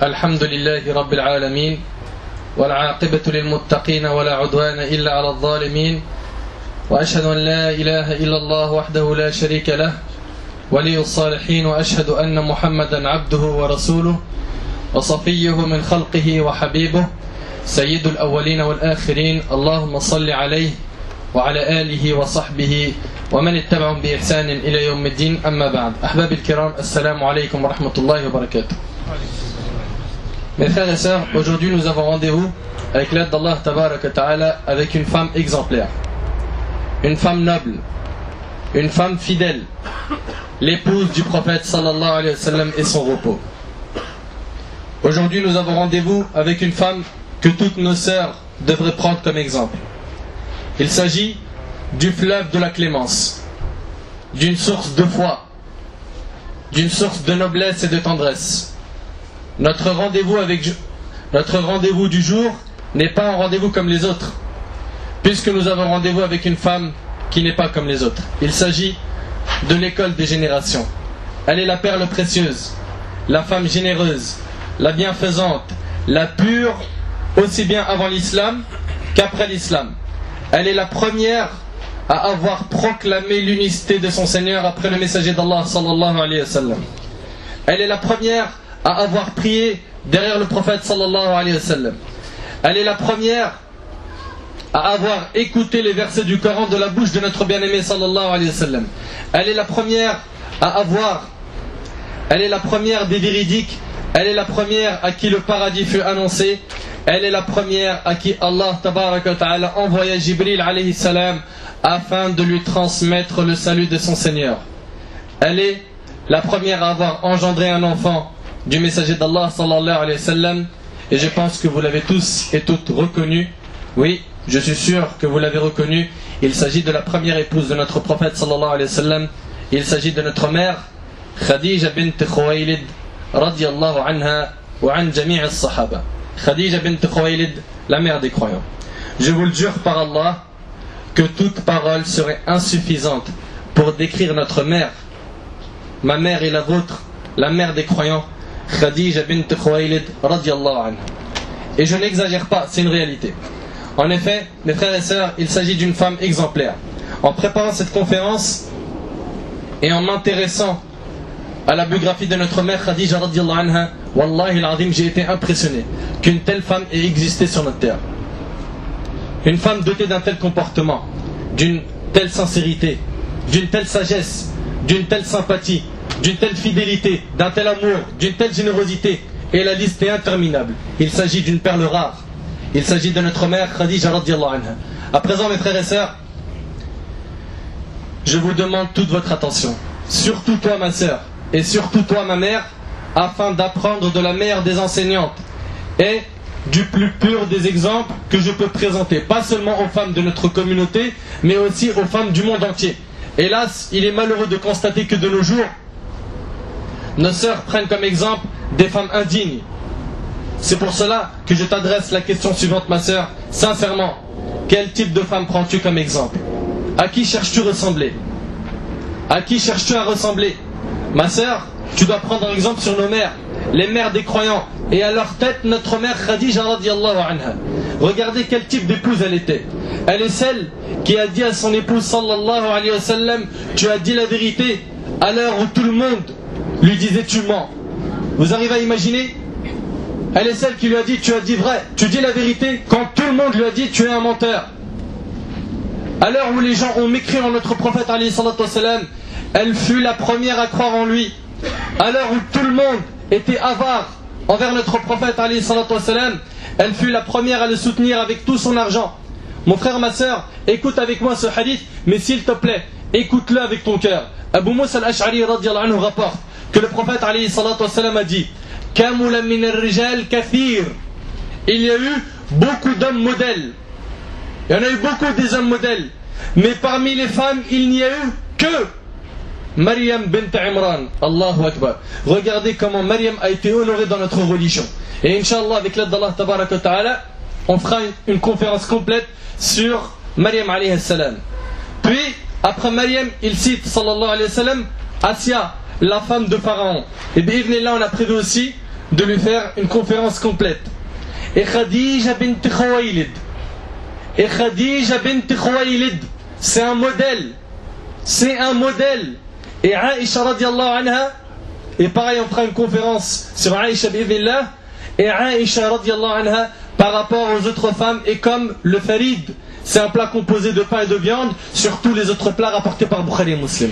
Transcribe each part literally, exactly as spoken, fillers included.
الحمد لله رب العالمين والعاقبة للمتقين ولا عدوان إلا على الظالمين وأشهد أن لا إله إلا الله وحده لا شريك له ولي الصالحين وأشهد أن محمدا عبده ورسوله وصفيه من خلقه وحبيبه سيد الأولين والآخرين اللهم صل عليه وعلى آله وصحبه ومن اتبعهم بإحسان إلى يوم الدين أما بعد أحبابي الكرام السلام عليكم ورحمة الله وبركاته. Mes frères et sœurs, aujourd'hui nous avons rendez-vous avec l'aide d'Allah Tabaraka Ta'ala avec une femme exemplaire, une femme noble, une femme fidèle, l'épouse du prophète sallallahu alayhi wa sallam et son repos. Aujourd'hui nous avons rendez-vous avec une femme que toutes nos sœurs devraient prendre comme exemple. Il s'agit du fleuve de la clémence, d'une source de foi, d'une source de noblesse et de tendresse. Notre rendez-vous avec notre rendez-vous du jour n'est pas un rendez-vous comme les autres, puisque nous avons rendez-vous avec une femme qui n'est pas comme les autres. Il s'agit de l'école des générations. Elle est la perle précieuse, la femme généreuse, la bienfaisante, la pure, aussi bien avant l'islam qu'après l'islam. Elle est la première à avoir proclamé l'unicité de son Seigneur après le messager d'Allah sallallahu alayhi wa sallam. Elle est la première à avoir prié derrière le prophète sallallahu alayhi wa sallam. Elle est la première à avoir écouté les versets du Coran de la bouche de notre bien-aimé sallallahu alayhi wa sallam. Elle est la première à avoir, elle est la première des véridiques, elle est la première à qui le paradis fut annoncé, elle est la première à qui Allah tabaraka ta'ala envoya Jibril alayhi salam afin de lui transmettre le salut de son Seigneur. Elle est la première à avoir engendré un enfant du messager d'Allah sallallahu alayhi wa sallam, et je pense que vous l'avez tous et toutes reconnu. Oui, je suis sûr que vous l'avez reconnu. Il s'agit de la première épouse de notre prophète sallallahu alayhi wa sallam. Il s'agit de notre mère Khadija bint Khuwaylid radiyallahu anha wa an jami' as-sahaba. Khadija bint Khuwaylid, la mère des croyants. Je vous le jure par Allah que toute parole serait insuffisante pour décrire notre mère, ma mère et la vôtre, la mère des croyants, Khadija bint Khuwaylid radiyallahu anha. Et je n'exagère pas, c'est une réalité. En effet, mes frères et sœurs, il s'agit d'une femme exemplaire. En préparant cette conférence et en m'intéressant à la biographie de notre mère Khadija radiyallahu anha, wallahi al-azim, j'ai été impressionné qu'une telle femme ait existé sur notre terre. Une femme dotée d'un tel comportement, d'une telle sincérité, d'une telle sagesse, d'une telle sympathie, d'une telle fidélité, d'un tel amour, d'une telle générosité, et la liste est interminable. Il s'agit d'une perle rare. Il s'agit de notre mère Khadija radiyallahu anha. À présent, mes frères et sœurs, je vous demande toute votre attention, surtout toi ma sœur, et surtout toi ma mère, afin d'apprendre de la meilleure des enseignantes et du plus pur des exemples que je peux présenter, pas seulement aux femmes de notre communauté, mais aussi aux femmes du monde entier. Hélas, il est malheureux de constater que de nos jours, nos sœurs prennent comme exemple des femmes indignes. C'est pour cela que je t'adresse la question suivante, ma sœur. Sincèrement, quel type de femme prends-tu comme exemple? À qui cherches-tu à ressembler? À qui cherches-tu à ressembler? Ma sœur, tu dois prendre un exemple sur nos mères, les mères des croyants, et à leur tête notre mère Khadija radiyallahu anha. Regardez quel type d'épouse elle était. Elle est celle qui a dit à son épouse sallallahu alayhi wa sallam: tu as dit la vérité à l'heure où tout le monde lui disait tu mens. Vous arrivez à imaginer? Elle est celle qui lui a dit tu as dit vrai, tu dis la vérité quand tout le monde lui a dit tu es un menteur. À l'heure où les gens ont mécrit en notre prophète alayhi salatu wassalam, elle fut la première à croire en lui. À l'heure où tout le monde était avare envers notre prophète alayhi salatu wassalam, elle fut la première à le soutenir avec tout son argent. Mon frère, ma sœur, écoute avec moi ce hadith, mais s'il te plaît, écoute-le avec ton cœur. Abu Musa al-Ash'ari radiyallahu anhu rapporte que le prophète alayhi salatu wassalam a dit: Kamula min ar-rijal kathir. Il y a eu beaucoup d'hommes modèles. Il y en a eu beaucoup des hommes modèles. Mais parmi les femmes, il n'y a eu que Maryam bint Imran. Allahu Akbar. Regardez comment Maryam a été honorée dans notre religion. Et Inch'Allah, avec l'aide d'Allah tabaraka ta'ala, on fera une, une conférence complète sur Maryam alayhi salam. Puis, après Maryam, il cite sallallahu alayhi wa sallam Asya, la femme de Pharaon. Et bien là on a prévu aussi de lui faire une conférence complète. Et Khadija bint Khuwaylid. Et Khadija bint Khuwaylid, c'est un modèle. C'est un modèle. Et Aïcha radiallahu anha, et pareil on fera une conférence sur Aïcha bi'idhnillah. Et Aïcha radiallahu anha, par rapport aux autres femmes, est comme le farid. C'est un plat composé de pain et de viande, sur tous les autres plats rapportés par Bukhari et Muslim.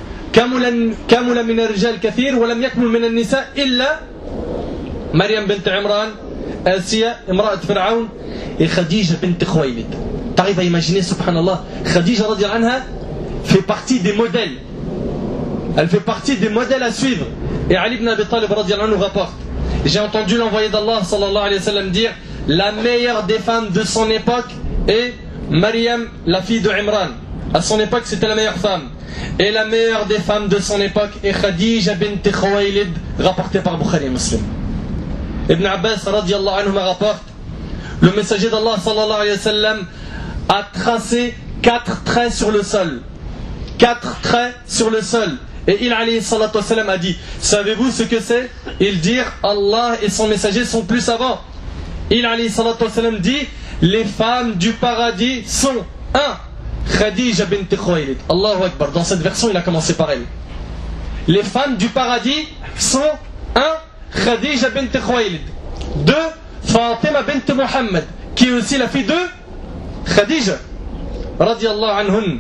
Kamula min ar-rijal kathir, wa lam yakmul min an-nisa illa Maryam bint Imran, Asiya, imra'at Fir'aun, et Khadija bint Khuwaylid. T'arrives à imaginer, subhanallah, Khadija radiallahu anha fait partie des modèles. Elle fait partie des modèles à suivre. Et Ali ibn Abi Talib radiallahu anhu rapporte: j'ai entendu l'envoyé d'Allah sallallahu alayhi wa sallam dire: la meilleure des femmes de son époque est Maryam, la fille de Imran. À son époque, c'était la meilleure femme. Et la meilleure des femmes de son époque est Khadija bint Khuwaylid, rapportée par Bukhari et Muslim. Ibn Abbas radiallahu anhu rapporte: le messager d'Allah sallallahu alayhi wa sallam a tracé quatre traits sur le sol. Quatre traits sur le sol. Et il alayhi salatu wa sallam a dit: savez-vous ce que c'est? Il dit: Allah et son messager sont plus savants. Il alayhi salatu wa sallam dit: les femmes du paradis sont un, Khadija bint Khuwaylid. Allahu Akbar. Dans cette version, il a commencé par elle. Les femmes du paradis sont un, Khadija bint Khuwaylid. deux, Fatima bint Muhammad, qui est aussi la fille de Khadija radiallahu anhun.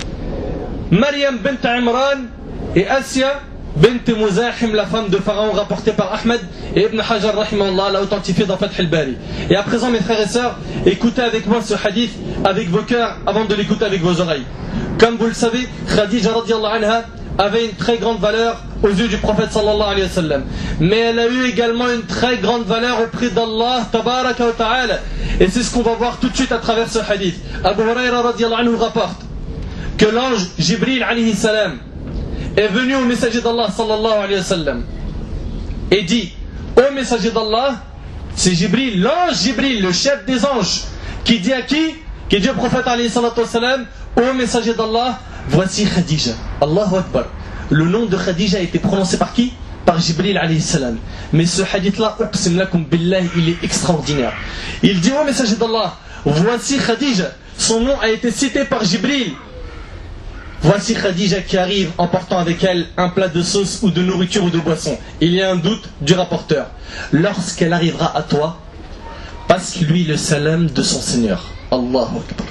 Maryam bint Imran et Asiya bint Muzahim, la femme de Pharaon, rapportée par Ahmed et Ibn Hajar rahimahullah, l'a authentifié dans Fath al-Bari. Et à présent, mes frères et sœurs, écoutez avec moi ce hadith avec vos cœurs avant de l'écouter avec vos oreilles. Comme vous le savez, Khadija radiallahu anha avait une très grande valeur aux yeux du prophète sallallahu alayhi wa sallam, mais elle a eu également une très grande valeur auprès d'Allah tabaraka wa ta'ala, et c'est ce qu'on va voir tout de suite à travers ce hadith. Abu Huraira radiallahu anhu rapporte que l'ange Jibril alayhi salam est venu au messager d'Allah sallallahu alayhi wa sallam et dit: ô messager d'Allah, c'est Jibril, l'ange Jibril, le chef des anges, qui dit à qui? Qui dit au prophète alayhi salatu wa sallam: ô messager d'Allah, voici Khadija. Allahu Akbar. Le nom de Khadija a été prononcé par qui? Par Jibril alayhi salam. Mais ce hadith là, uqsim lakum billah, il est extraordinaire. Il dit: ô messager d'Allah, voici Khadija. Son nom a été cité par Jibril. Voici Khadija qui arrive en portant avec elle un plat de sauce ou de nourriture ou de boisson. Il y a un doute du rapporteur. Lorsqu'elle arrivera à toi, passe-lui le salam de son Seigneur. Allahu Akbar.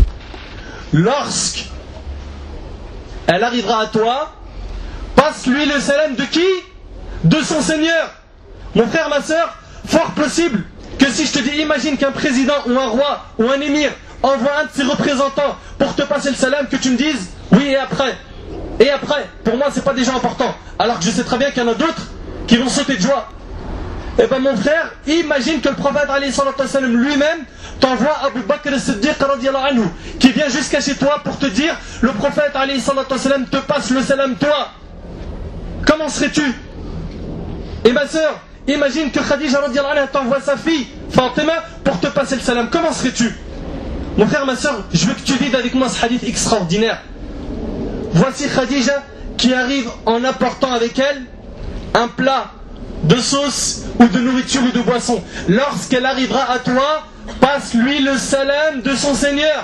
Lorsqu'elle arrivera à toi, passe-lui le salam de qui? De son Seigneur. Mon frère, ma soeur, fort possible que si je te dis, imagine qu'un président ou un roi ou un émir envoie un de ses représentants pour te passer le salam, que tu me dises: oui, et après? Et après? Pour moi, c'est pas déjà important. Alors que je sais très bien qu'il y en a d'autres qui vont sauter de joie. Eh ben mon frère, imagine que le prophète alayhi salatu wa sallam lui-même t'envoie Abu Bakr as-Siddiq radiallahu anhu, qui vient jusqu'à chez toi pour te dire: le prophète alayhi salatu wa sallam te passe le salam toi. Comment serais-tu? Et ma soeur, imagine que Khadija radiallahu anha t'envoie sa fille Fatima pour te passer le salam. Comment serais-tu? Mon frère, ma soeur, je veux que tu vives avec moi ce hadith extraordinaire. Voici Khadija qui arrive en apportant avec elle un plat de sauce ou de nourriture ou de boisson. Lorsqu'elle arrivera à toi, passe-lui le salam de son Seigneur.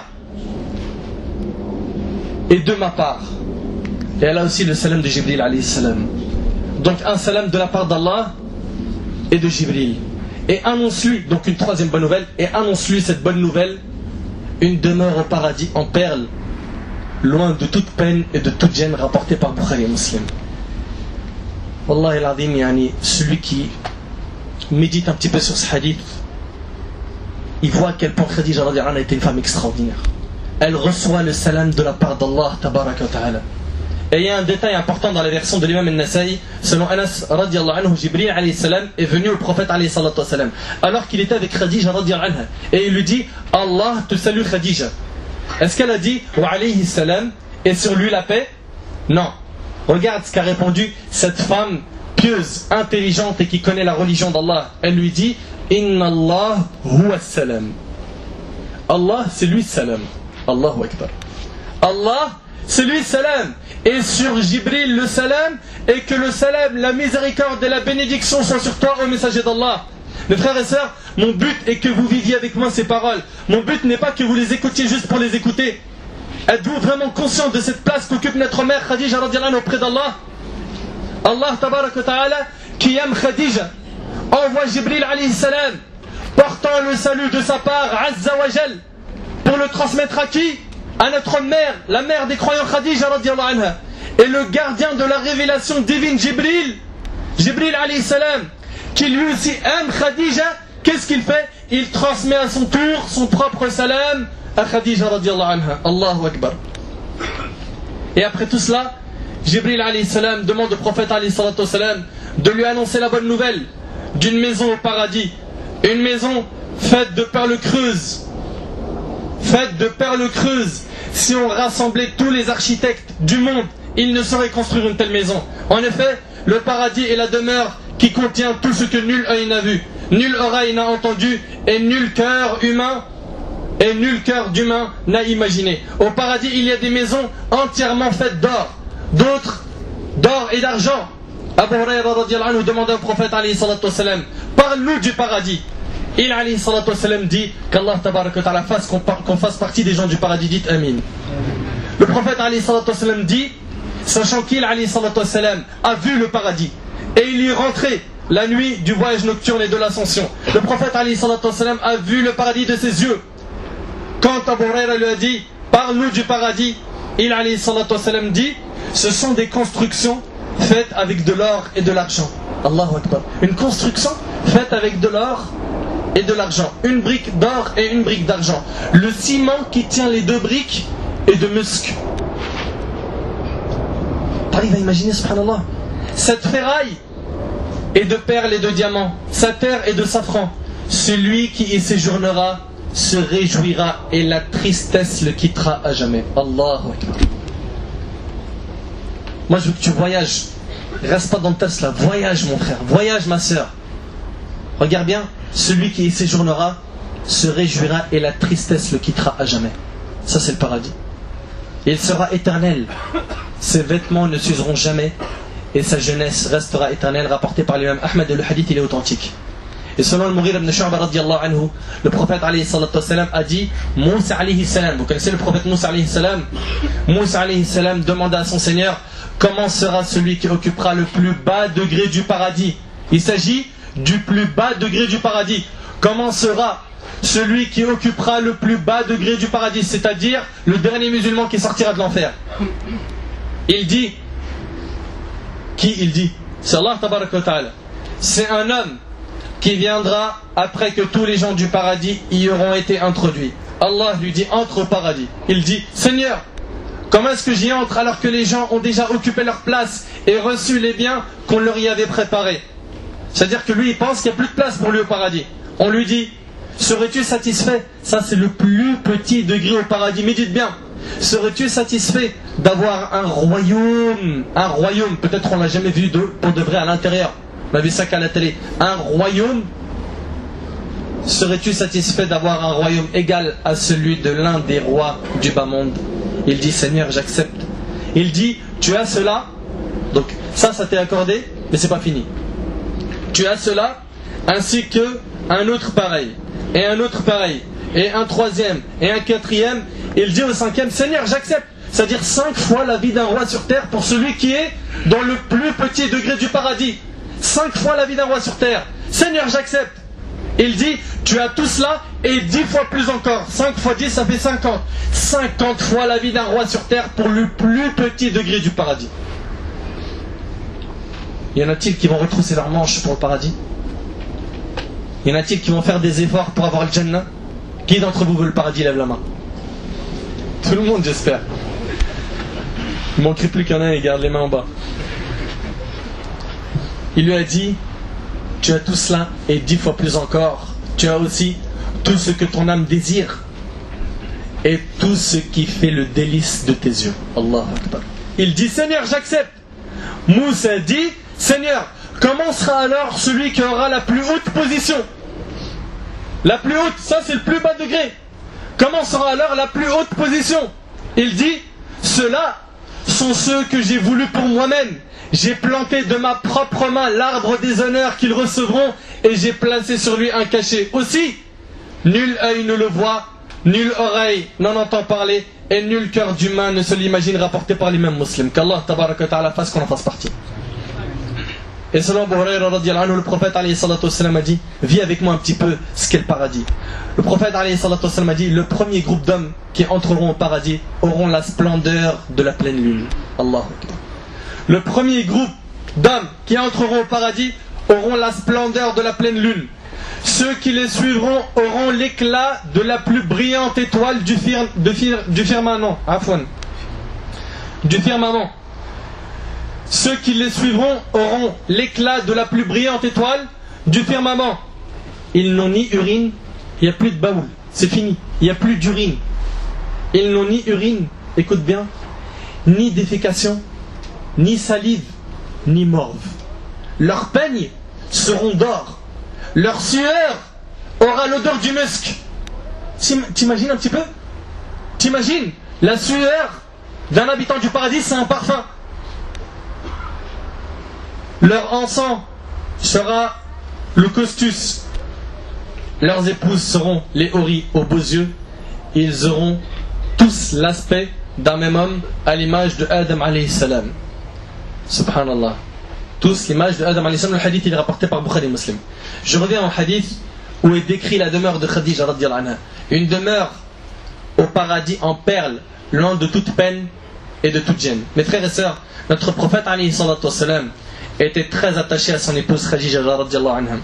Et de ma part. Et elle a aussi le salam de Jibril alayhi salam. Donc un salam de la part d'Allah et de Jibril. Et annonce-lui, donc une troisième bonne nouvelle, et annonce-lui cette bonne nouvelle: une demeure au paradis en perles, loin de toute peine et de toute gêne, rapportée par Bukhari et Muslim. Wallahi al-Azim, yani, celui qui médite un petit peu sur ce hadith, il voit à quel point Khadija radiallahu anha était une femme extraordinaire. Elle reçoit le salam de la part d'Allah tabaraka wa ta'ala. Et il y a un détail important dans la version de l'imam al-Nasa'i. Selon Anas radiallahu anhu, Jibril alayhi salam est venu au prophète alayhi salatu wa salam, alors qu'il était avec Khadija radiallahu anha, et il lui dit: Allah te salue Khadija. Est-ce qu'elle a dit wa alayhi salam et sur lui la paix? Non. Regarde ce qu'a répondu cette femme pieuse, intelligente et qui connaît la religion d'Allah. Elle lui dit: Inna Allah huwa salam. Allah, c'est lui salam. Allahu Akbar. Allah, c'est lui salam, et sur Jibril le salam, et que le salam, la miséricorde et la bénédiction soient sur toi, ô messager d'Allah. Mes frères et sœurs, mon but est que vous viviez avec moi ces paroles. Mon but n'est pas que vous les écoutiez juste pour les écouter. Êtes-vous vraiment conscient de cette place qu'occupe notre mère Khadija radiallahu anha auprès d'Allah? Allah tabarak wa ta'ala, qui aime Khadija, envoie Jibril alayhi salam, portant le salut de sa part, Azza wa Jal, pour le transmettre à qui? À notre mère, la mère des croyants Khadija radiallahu anha. Et le gardien de la révélation divine Jibril, Jibril alayhi salam, qui lui aussi aime Khadija, qu'est-ce qu'il fait? Il transmet à son tour son propre salam à Khadija radiallahu anha. Allahu Akbar. Et après tout cela, Jibril alayhi salam demande au prophète alayhi salatu salam de lui annoncer la bonne nouvelle d'une maison au paradis. Une maison faite de perles creuses. Faite de perles creuses. Si on rassemblait tous les architectes du monde, ils ne sauraient construire une telle maison. En effet, le paradis est la demeure qui contient tout ce que nul œil n'a vu, nul oreille n'a entendu, et nul cœur humain et nul cœur d'humain n'a imaginé. Au paradis, il y a des maisons entièrement faites d'or, d'autres d'or et d'argent. Abu Hurayra radiallahu anhu demanda au prophète alayhi salatu wassalam, parle-nous du paradis. Il alayhi salatu wassalam dit qu'Allah tabaraka wa ta'ala fasse qu'on, qu'on fasse partie des gens du paradis. Dites Amin. Le prophète alayhi salatu wassalam dit, sachant qu'il alayhi salatu wassalam a vu le paradis, et il y est rentré la nuit du voyage nocturne et de l'ascension. Le prophète alayhi salatu wassalam a vu le paradis de ses yeux. Quand Abu Hurayra lui a dit, parle-nous du paradis, il alayhi salatu wassalam dit, ce sont des constructions faites avec de l'or et de l'argent. Allahu Akbar. Une construction faite avec de l'or et de l'argent. Une brique d'or et une brique d'argent. Le ciment qui tient les deux briques est de musc. T'arrives à imaginer, subhanallah, cette ferraille est de perles et de diamants, sa terre est de safran. Celui qui y séjournera se réjouira et la tristesse le quittera à jamais. Allahu Akbar. Moi je veux que tu voyages. Reste pas dans le Tesla. Voyage mon frère. Voyage ma soeur. Regarde bien. Celui qui y séjournera se réjouira et la tristesse le quittera à jamais. Ça c'est le paradis. Il sera éternel. Ses vêtements ne s'useront jamais et sa jeunesse restera éternelle. Rapporté par l'imam Ahmed, le hadith il est authentique. Et selon le Mughira ibn Shu'ba radiyallahu anhu, le prophète alayhi salatu wassalam a dit, Moussa alayhi salam, vous connaissez le prophète Moussa alayhi salam? Moussa alayhi salam demanda à son Seigneur, comment sera celui qui occupera le plus bas degré du paradis? Il s'agit du plus bas degré du paradis. Comment sera celui qui occupera le plus bas degré du paradis, c'est-à-dire le dernier musulman qui sortira de l'enfer? Il dit, qui il dit? C'est Allah tabaraka wa ta'ala. C'est un homme qui viendra après que tous les gens du paradis y auront été introduits. Allah lui dit, entre au paradis. Il dit, Seigneur, comment est-ce que j'y entre alors que les gens ont déjà occupé leur place et reçu les biens qu'on leur y avait préparés? C'est-à-dire que lui il pense qu'il n'y a plus de place pour lui au paradis. On lui dit, serais-tu satisfait? Ça c'est le plus petit degré au paradis. Médite bien. Serais-tu satisfait d'avoir un royaume? Un royaume, peut-être on l'a jamais vu de, pour de vrai à l'intérieur. On a vu ça qu'à la télé. Un royaume. Serais-tu satisfait d'avoir un royaume égal à celui de l'un des rois du bas monde? Il dit, Seigneur, j'accepte. Il dit, tu as cela. Donc ça, ça t'est accordé, mais c'est pas fini. Tu as cela, ainsi que un autre pareil, et un autre pareil, et un troisième, et un quatrième. Il dit au cinquième, Seigneur, j'accepte. C'est-à-dire cinq fois la vie d'un roi sur terre pour celui qui est dans le plus petit degré du paradis. Cinq fois la vie d'un roi sur terre. Seigneur, j'accepte. Il dit, tu as tout cela et dix fois plus encore. Cinq fois dix, ça fait cinquante. Cinquante fois la vie d'un roi sur terre pour le plus petit degré du paradis. Y en a-t-il qui vont retrousser leurs manches pour le paradis? Y en a-t-il qui vont faire des efforts pour avoir le Jannah? Qui d'entre vous veut le paradis? Lève la main. Tout le monde, j'espère. Il ne manquerait plus qu'il y en ait, il garde les mains en bas. Il lui a dit, tu as tout cela et dix fois plus encore. Tu as aussi tout ce que ton âme désire et tout ce qui fait le délice de tes yeux. Allah Akbar. Il dit, Seigneur, j'accepte. Moussa dit, Seigneur, comment sera alors celui qui aura la plus haute position? La plus haute, ça c'est le plus bas degré. Comment sera alors la plus haute position? Il dit, Ceux-là sont ceux que j'ai voulu pour moi-même. J'ai planté de ma propre main l'arbre des honneurs qu'ils recevront et j'ai placé sur lui un cachet. Aussi, nul œil ne le voit, nulle oreille n'en entend parler et nul cœur d'humain ne se l'imagine rapporté par les mêmes musulmans. Qu'Allah tabaraka wa ta'ala fasse qu'on en fasse partie. Et selon Abu Hurayra radiyallahu anhu, le prophète alayhi salatu wassalam a dit, vis avec moi un petit peu ce qu'est le paradis. Le prophète alayhi salatu wassalam a dit, le premier groupe d'hommes qui entreront au paradis auront la splendeur de la pleine lune. Allahu Akbar. Le premier groupe d'hommes qui entreront au paradis auront la splendeur de la pleine lune. Ceux qui les suivront auront l'éclat de la plus brillante étoile du, fir, de fir, du firmament. Afwan. Du firmament. Ceux qui les suivront auront l'éclat de la plus brillante étoile du firmament. Ils n'ont ni urine, il n'y a plus de baoul, c'est fini, il n'y a plus d'urine. Ils n'ont ni urine, écoute bien, ni défécation, ni salive, ni morve. Leurs peignes seront d'or. Leur sueur aura l'odeur du musc. T'imagines un petit peu? T'imagines? La sueur d'un habitant du paradis, c'est un parfum. Leur encens sera le costus. Leurs épouses seront les houris aux beaux yeux. Ils auront tous l'aspect d'un même homme à l'image de Adam alayhi salam. Subhanallah. Tous l'image de Adam alayhi salam. Le hadith il est rapporté par Bukhari Muslim. Je reviens au hadith où est décrit la demeure de Khadija radiyallahu anha. Une demeure au paradis en perles, loin de toute peine et de toute gêne. Mes frères et sœurs, notre prophète alayhi salatu wassalam était très attaché à son épouse Khadija radiyallahu anha.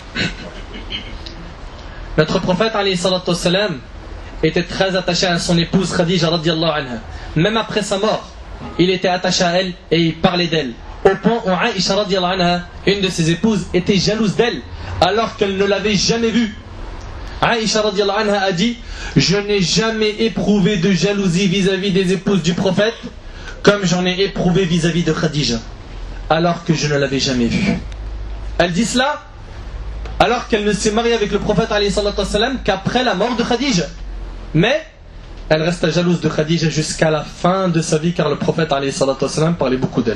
Notre prophète alayhi salatu wassalam était très attaché à son épouse Khadija radiyallahu anha. Même après sa mort, il était attaché à elle et il parlait d'elle. Au point où Aïcha radiyallahu anha, une de ses épouses, était jalouse d'elle alors qu'elle ne l'avait jamais vue. Aïcha radiyallahu anha a dit: je n'ai jamais éprouvé de jalousie vis-à-vis des épouses du prophète comme j'en ai éprouvé vis-à-vis de Khadija alors que je ne l'avais jamais vue. Elle dit cela alors qu'elle ne s'est mariée avec le prophète alayhi salatu wassalam qu'après la mort de Khadija. Mais elle resta jalouse de Khadija jusqu'à la fin de sa vie car le prophète alayhi salatu wassalam parlait beaucoup d'elle.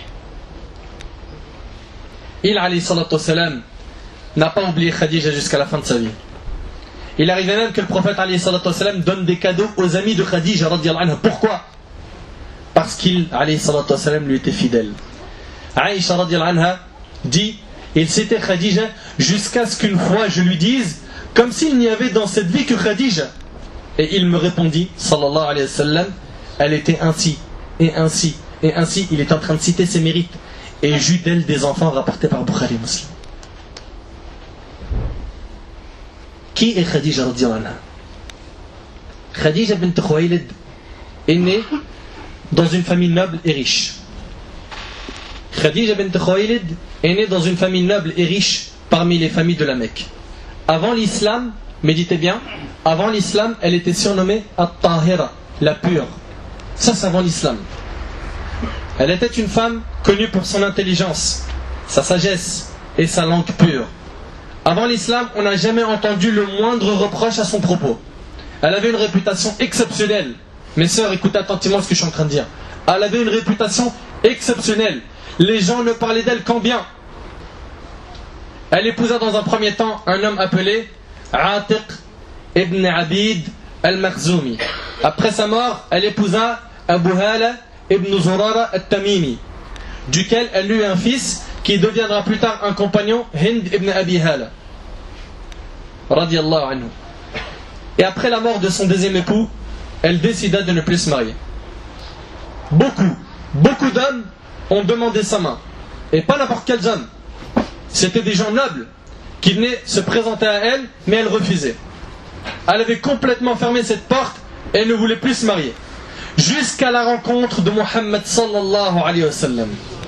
Il alayhi salatu wassalam n'a pas oublié Khadija jusqu'à la fin de sa vie. Il arrivait même que le prophète alayhi salatu wassalam donne des cadeaux aux amis de Khadija radiyallahu anha. Pourquoi? Parce qu'il alayhi salatu wassalam lui était fidèle. Aïcha radiyallahu anha dit: il s'était Khadija jusqu'à ce qu'une fois je lui dise comme s'il n'y avait dans cette vie que Khadija. Et il me répondit sallallahu alayhi wa sallam: elle était ainsi et ainsi et ainsi. Il est en train de citer ses mérites et j'eus d'elle des enfants rapportés par Bukhari Muslim. Qui est Khadija radiyallahu anha? Khadija bint Khuwaylid est née dans une famille noble et riche. Khadija bint Khuwaylid est née dans une famille noble et riche parmi les familles de la Mecque. Avant l'islam, méditez bien, avant l'islam, elle était surnommée At-Tahira, la pure. Ça, c'est avant l'islam. Elle était une femme connue pour son intelligence, sa sagesse et sa langue pure. Avant l'islam, on n'a jamais entendu le moindre reproche à son propos. Elle avait une réputation exceptionnelle. Mes sœurs, écoutez attentivement ce que je suis en train de dire. Elle avait une réputation exceptionnelle. Les gens ne parlaient d'elle qu'en bien. Elle épousa dans un premier temps un homme appelé Atiq ibn Abid al-Makhzoumi. Après sa mort, elle épousa Abu Hala ibn Zurara al-Tamimi, duquel elle eut un fils qui deviendra plus tard un compagnon, Hind ibn Abi Hala radiyallahu anhu. Et après la mort de son deuxième époux, elle décida de ne plus se marier. Beaucoup, beaucoup d'hommes ont demandé sa main. Et pas n'importe quels hommes. C'était des gens nobles qui venaient se présenter à elle, mais elle refusait. Elle avait complètement fermé cette porte et elle ne voulait plus se marier. Jusqu'à la rencontre de Muhammad sallallahu alayhi wa sallam,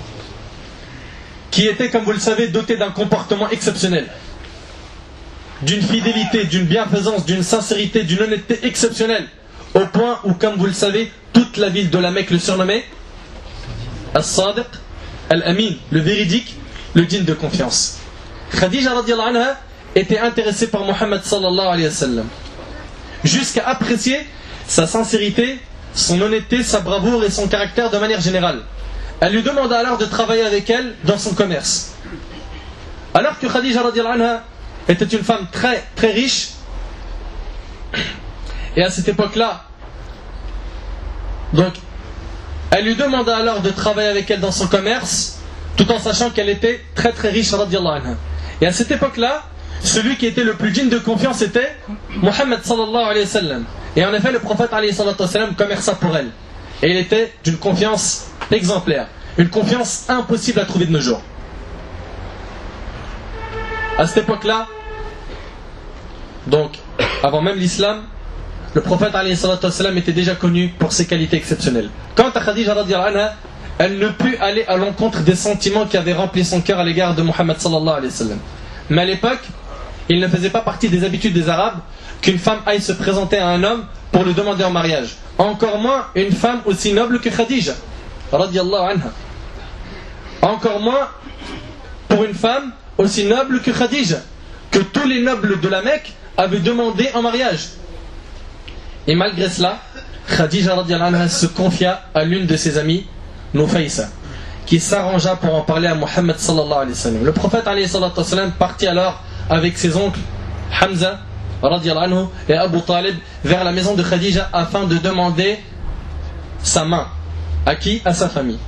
qui était, comme vous le savez, doté d'un comportement exceptionnel, d'une fidélité, d'une bienfaisance, d'une sincérité, d'une honnêteté exceptionnelle, au point où, comme vous le savez, toute la ville de la Mecque le surnommait As-Sadiq, Al-Amin, le véridique, le digne de confiance. Khadija radiyallahu anha était intéressée par Muhammad sallallahu alayhi wa sallam, jusqu'à apprécier sa sincérité, son honnêteté, sa bravoure et son caractère de manière générale. Elle lui demanda alors de travailler avec elle dans son commerce. Alors que Khadija radiyallahu anha était une femme très très riche, et à cette époque-là, donc, elle lui demanda alors de travailler avec elle dans son commerce, tout en sachant qu'elle était très très riche radiyallahu anha. Et à cette époque-là, celui qui était le plus digne de confiance était Muhammad sallallahu alayhi wa sallam. Et en effet, le prophète alayhi wa sallam commerça pour elle. Et il était d'une confiance exemplaire, une confiance impossible à trouver de nos jours. À cette époque-là, donc avant même l'islam, le prophète alayhi wa sallam était déjà connu pour ses qualités exceptionnelles. Quant à Khadija radiyallahu anha, elle ne put aller à l'encontre des sentiments qui avaient rempli son cœur à l'égard de Muhammad sallallahu alayhi wa sallam. Mais à l'époque, il ne faisait pas partie des habitudes des Arabes qu'une femme aille se présenter à un homme pour le demander en mariage. Encore moins une femme aussi noble que Khadija radiyallahu anha. Encore moins pour une femme aussi noble que Khadija, que tous les nobles de la Mecque avaient demandé en mariage. Et malgré cela, Khadija radiyallahu anha se confia à l'une de ses amies, Nufaysa, qui s'arrangea pour en parler à Muhammad sallallahu alayhi wa sallam. Le prophète alayhi wa sallam partit alors avec ses oncles Hamza radiyallahu anhu et Abu Talib vers la maison de Khadija afin de demander sa main. À qui? À sa famille.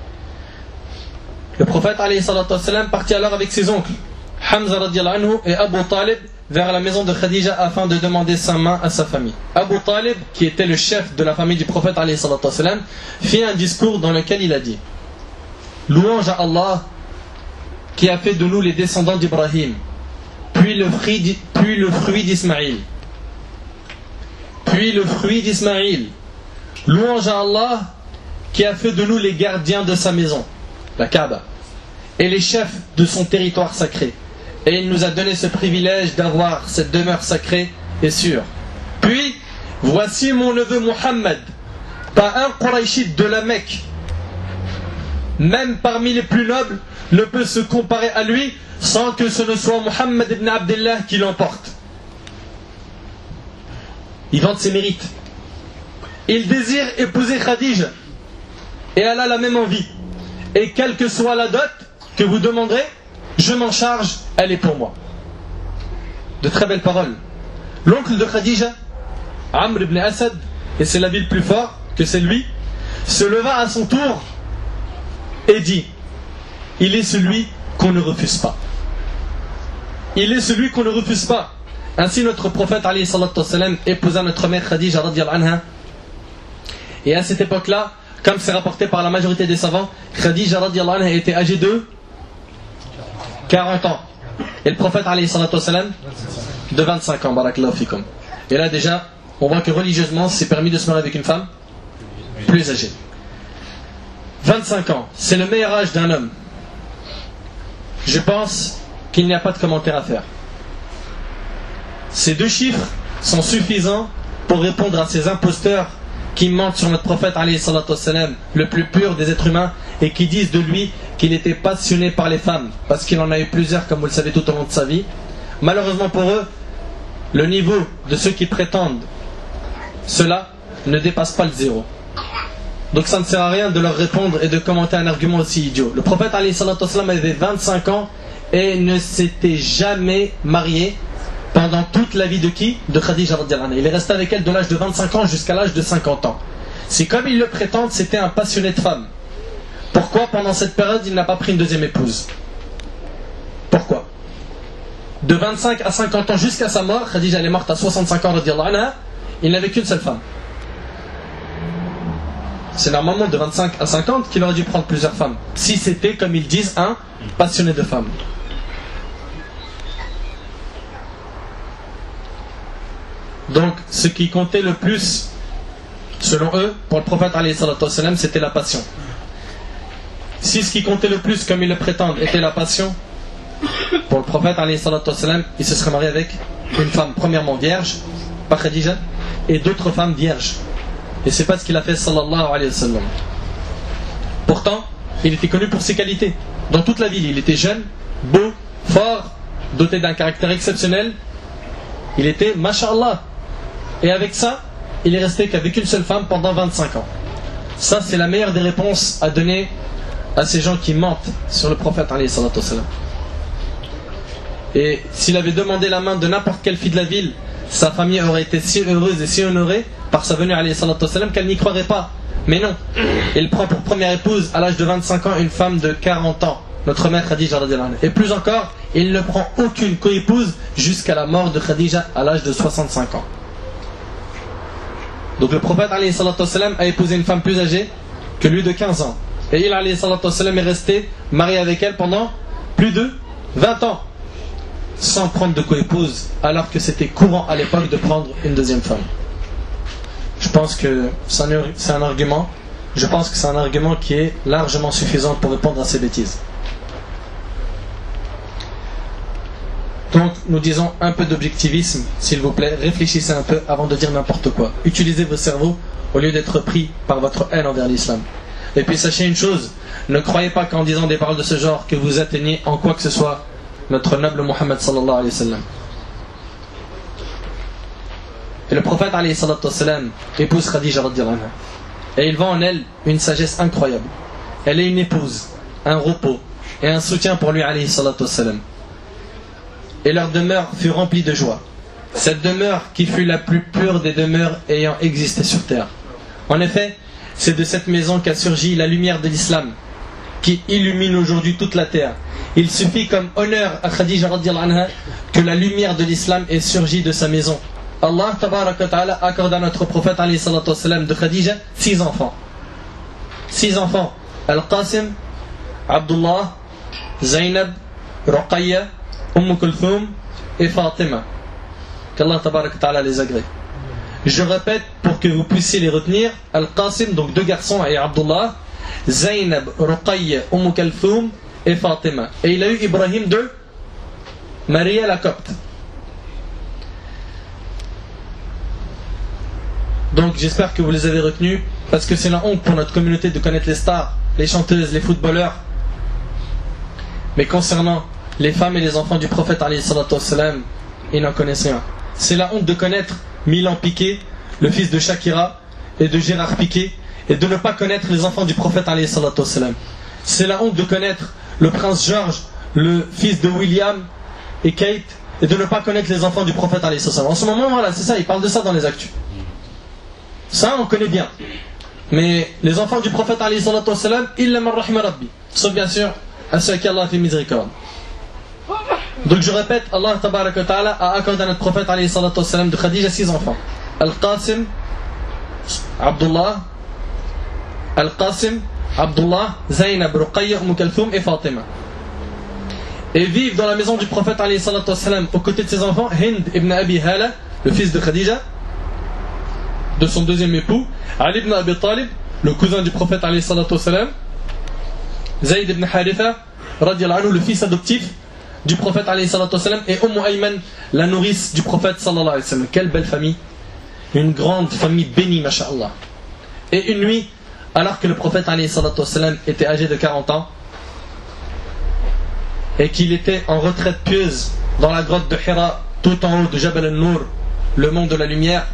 Le prophète alayhi wa sallam partit alors avec ses oncles Hamza radiyallahu anhu et Abu Talib vers la maison de Khadija afin de demander sa main à sa famille. Abu Talib, qui était le chef de la famille du prophète alayhi wa sallam, fit un discours dans lequel il a dit: louange à Allah qui a fait de nous les descendants d'Ibrahim, puis le fruit, puis le fruit d'Ismaïl. Puis le fruit d'Ismaïl. Louange à Allah qui a fait de nous les gardiens de sa maison, la Kaaba, et les chefs de son territoire sacré. Et il nous a donné ce privilège d'avoir cette demeure sacrée et sûre. Puis, voici mon neveu Muhammad, pas un Qurayshite de la Mecque, même parmi les plus nobles, ne peut se comparer à lui sans que ce ne soit Muhammad ibn Abdullah qui l'emporte. Il vante ses mérites. Il désire épouser Khadija et elle a la même envie. Et quelle que soit la dot que vous demanderez, je m'en charge, elle est pour moi. De très belles paroles. L'oncle de Khadija, Amr ibn Asad, et c'est l'avis le plus fort que c'est lui, se leva à son tour et dit: il est celui qu'on ne refuse pas. Il est celui qu'on ne refuse pas. Ainsi notre prophète alayhi salatu wassalam épousa notre mère Khadija radiyallahu anha. Et à cette époque-là, comme c'est rapporté par la majorité des savants, Khadija radiyallahu anha était âgée de quarante ans. Et le prophète alayhi salatu wassalam de vingt-cinq ans. Barakallahu fikum. Et là déjà, on voit que religieusement, c'est permis de se marier avec une femme plus âgée. vingt-cinq ans, c'est le meilleur âge d'un homme. Je pense qu'il n'y a pas de commentaire à faire. Ces deux chiffres sont suffisants pour répondre à ces imposteurs qui mentent sur notre prophète alayhi salatu wassalam, le plus pur des êtres humains, et qui disent de lui qu'il était passionné par les femmes, parce qu'il en a eu plusieurs, comme vous le savez, tout au long de sa vie. Malheureusement pour eux, le niveau de ceux qui prétendent cela ne dépasse pas le zéro. Donc ça ne sert à rien de leur répondre et de commenter un argument aussi idiot. Le prophète alayhi salatu wassalam avait vingt-cinq ans et ne s'était jamais marié pendant toute la vie de qui? De Khadija radiyallahu anha. Il est resté avec elle de l'âge de vingt-cinq ans jusqu'à l'âge de cinquante ans. Si comme ils le prétendent, c'était un passionné de femmes, pourquoi pendant cette période il n'a pas pris une deuxième épouse? Pourquoi? De vingt-cinq à cinquante ans jusqu'à sa mort, Khadija elle est morte à soixante-cinq ans radiyallahu anha, il n'avait qu'une seule femme. C'est normalement de vingt-cinq à cinquante qu'il aurait dû prendre plusieurs femmes, si c'était, comme ils disent, un passionné de femmes. Donc ce qui comptait le plus, selon eux, pour le prophète alayhi salatu wassalam, c'était la passion. Si ce qui comptait le plus, comme ils le prétendent, était la passion, pour le prophète alayhi salatu wassalam, il se serait marié avec une femme premièrement vierge, pas Khadija, et d'autres femmes vierges. Et c'est pas ce qu'il a fait sallallahu alayhi wa sallam. Pourtant, il était connu pour ses qualités. Dans toute la ville, il était jeune, beau, fort, doté d'un caractère exceptionnel. Il était masha'Allah. Et avec ça, il est resté qu'avec une seule femme pendant vingt-cinq ans. Ça, c'est la meilleure des réponses à donner à ces gens qui mentent sur le prophète alayhi salatu wassalam. Et s'il avait demandé la main de n'importe quelle fille de la ville, sa famille aurait été si heureuse et si honorée par sa venue alayhi salatu wassalam qu'elle n'y croirait pas. Mais non, il prend pour première épouse à l'âge de vingt-cinq ans une femme de quarante ans, notre mère Khadija radhiyallahu anha. Et plus encore, il ne prend aucune coépouse jusqu'à la mort de Khadija à l'âge de soixante-cinq ans. Donc le prophète alayhi salatu wassalam a épousé une femme plus âgée que lui de quinze ans. Et il alayhi salatu wassalam est resté marié avec elle pendant plus de vingt ans, sans prendre de coépouse, alors que c'était courant à l'époque de prendre une deuxième femme. Je pense que c'est un argument, je pense que c'est un argument qui est largement suffisant pour répondre à ces bêtises. Donc nous disons un peu d'objectivisme, s'il vous plaît, réfléchissez un peu avant de dire n'importe quoi. Utilisez vos cerveaux au lieu d'être pris par votre haine envers l'islam. Et puis sachez une chose, ne croyez pas qu'en disant des paroles de ce genre que vous atteignez en quoi que ce soit notre noble Muhammad sallallahu alayhi wa sallam. Et le prophète alayhi salatu wassalam épouse Khadija radhiyallahu anha. Et il voit en elle une sagesse incroyable. Elle est une épouse, un repos et un soutien pour lui alayhi salatu wassalam. Et leur demeure fut remplie de joie. Cette demeure qui fut la plus pure des demeures ayant existé sur terre. En effet, c'est de cette maison qu'a surgi la lumière de l'islam qui illumine aujourd'hui toute la terre. Il suffit comme honneur à Khadija radhiyallahu anha que la lumière de l'islam ait surgi de sa maison. Allah tabaraka wa ta'ala accorde à notre prophète alayhi salatu wassalam de Khadija six enfants. Six enfants. Al-Qasim, Abdullah, Zainab, Ruqayya, Umm Kulthum et Fatima. Qu'Allah tabaraka wa ta'ala les agrée. Je répète pour que vous puissiez les retenir. Al-Qasim, donc deux garçons, et Abdullah, Zainab, Ruqayya, Umm Kulthum et Fatima. Et il a eu Ibrahim de Maria la Copte. Donc j'espère que vous les avez retenus, parce que c'est la honte pour notre communauté de connaître les stars, les chanteuses, les footballeurs. Mais concernant les femmes et les enfants du prophète alayhi salatu wassalam, ils n'en connaissent rien. C'est la honte de connaître Milan Piqué, le fils de Shakira et de Gérard Piqué, et de ne pas connaître les enfants du prophète alayhi salatu wassalam. C'est la honte de connaître le prince George, le fils de William et Kate, et de ne pas connaître les enfants du prophète alayhi salatu wassalam. En ce moment, voilà, c'est ça, ils parlent de ça dans les actus. Ça, on connaît bien. Mais les enfants du prophète alayhi salatu wassalam, illa man rahima rabbi. Sauf bien sûr à ceux à qui Allah a fait miséricorde. Donc je répète, Allah tabaraka wa ta'ala a accordé à notre prophète alayhi salatu wassalam de Khadija six enfants. Al-Qasim, Abdullah, Al-Qasim, Abdullah, Zainab, Ruqayya, Umm Kulthum et Fatima. Et vivent dans la maison du prophète alayhi salatu wassalam aux côtés de ses enfants Hind ibn Abi Hala, le fils de Khadija, de son deuxième époux, Ali ibn Abi Talib, le cousin du prophète alayhi salatu wassalam, Zayd ibn Haritha, radiyallahu anhu, le fils adoptif du prophète alayhi salatu wassalam, et Umm Ayman, la nourrice du prophète sallallahu alayhi wa sallam. Quelle belle famille, une grande famille bénie, masha'Allah. Et une nuit, alors que le prophète alayhi salatu wassalam était âgé de quarante ans et qu'il était en retraite pieuse dans la grotte de Hira, tout en haut de Jabal al-Nour, le mont de la lumière.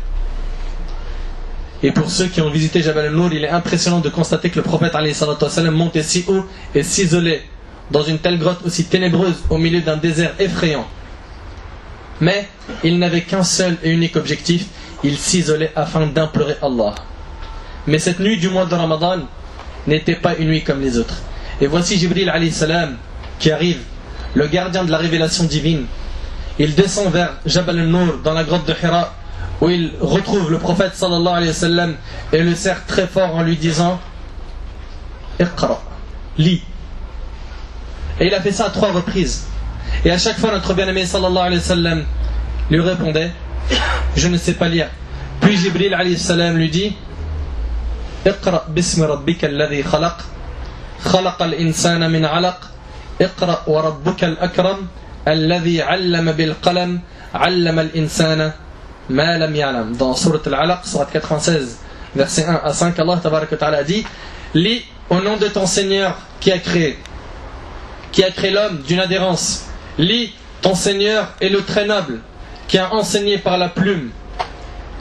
Et pour ceux qui ont visité Jabal al-Nour, il est impressionnant de constater que le prophète alayhi salatu wassalam montait si haut et s'isolait dans une telle grotte aussi ténébreuse au milieu d'un désert effrayant. Mais il n'avait qu'un seul et unique objectif, il s'isolait afin d'implorer Allah. Mais cette nuit du mois de Ramadan n'était pas une nuit comme les autres. Et voici Jibril alayhi salam qui arrive, le gardien de la révélation divine. Il descend vers Jabal al-Nour dans la grotte de Hira, où il retrouve le prophète sallallahu alayhi wa sallam et le serre très fort en lui disant Iqra, lis. Et il a fait ça à trois reprises. Et à chaque fois notre bien-aimé sallallahu alayhi wa sallam lui répondait je ne sais pas lire. Puis Jibril alayhi salam lui dit Iqra bismi rabbika alladhi khalaq khalaqa al-insana min alaq Iqra wa rabbuka al-akram alladhi allama bil qalam allama al-insana ma lam ya'lam. Dans Surat al-Alaq, Surat quatre-vingt-seize, versets un à cinq, Allah tabaraka wa ta'ala dit lis au nom de ton Seigneur qui a créé qui a créé l'homme d'une adhérence. Lis, ton Seigneur est le très noble qui a enseigné par la plume